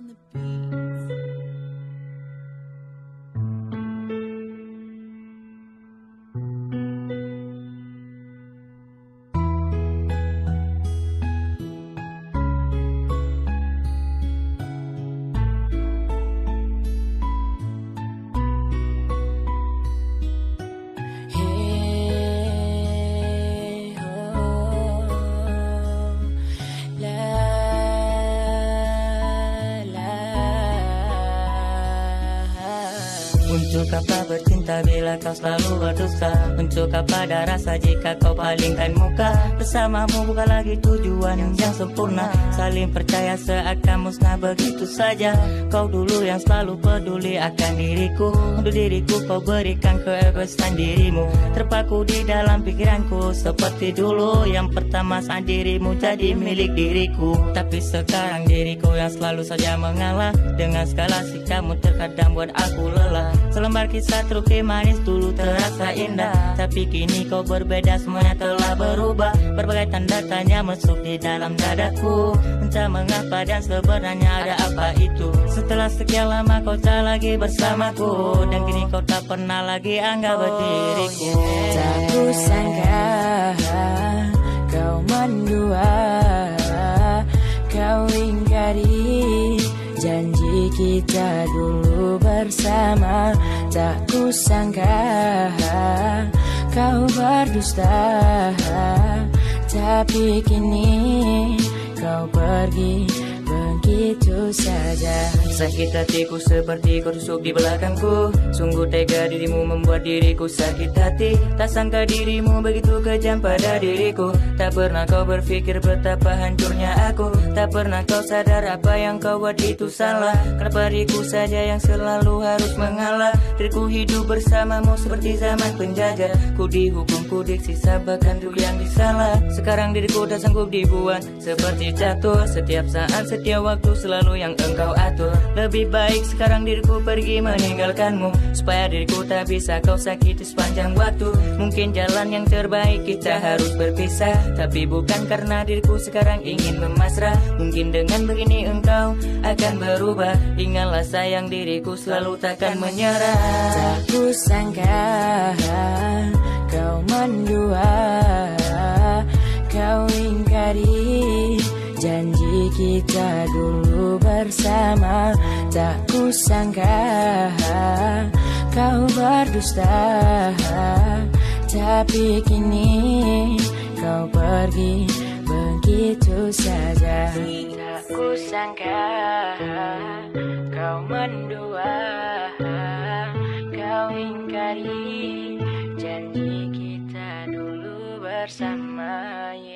Untuk apa bercinta bila kau selalu berdusta? Untuk apa ada rasa jika kau palingkan muka? Bersamamu bukan lagi tujuan yang sempurna. Saling percaya seakan musnah begitu saja. Kau dulu yang selalu peduli akan diriku. Untuk diriku kau berikan keegoisan dirimu. Terpaku di dalam pikiranku seperti dulu. Yang pertama saat dirimu jadi milik diriku. Tapi sekarang diriku yang selalu saja mengalah. Dengan segala sikapmu terkadang buat aku lelah. Selembar kisah truki manis dulu terasa indah, tapi kini kau berbeda, semuanya telah berubah. Berbagai tanda tanya masuk di dalam dadaku. Entah mengapa dan sebenarnya ada apa itu. Setelah sekian lama kau tak lagi bersamaku, dan kini kau tak pernah lagi anggap diriku. Tak kusangka kau mendua, kau ingkari janji kita dulu bersama. Tak kusangka kau berdusta, tapi kini kau pergi begitu saja. Sakit hatiku seperti kau tusuk di belakangku. Sungguh tega dirimu membuat diriku sakit hati. Tak sangka dirimu begitu kejam pada diriku. Tak pernah kau berpikir betapa hancurnya aku. Tak pernah kau sadar apa yang kau buat itu salah. Kenapa diriku saja yang selalu harus mengalah? Diriku hidup bersamamu seperti zaman penjajah. Ku dihukum, ku disiksa, bahkan dulu yang disalah. Sekarang diriku tak sanggup dibuat seperti catur. Setiap saat, setiap waktu selalu yang engkau atur. Lebih baik sekarang diriku pergi meninggalkanmu, supaya diriku tak bisa kau sakiti sepanjang waktu. Mungkin jalan yang terbaik kita harus berpisah, tapi bukan karena diriku sekarang ingin memasrah. Mungkin dengan begini engkau akan berubah. Ingatlah sayang, diriku selalu takkan menyerah. Tak kusangka kau mendua, kau ingkari janji kita dulu bersama. Tak kusangka kau berdusta, tapi kini kau pergi begitu saja. Tak kusangka kau mendua, kau ingkari janji kita dulu bersama.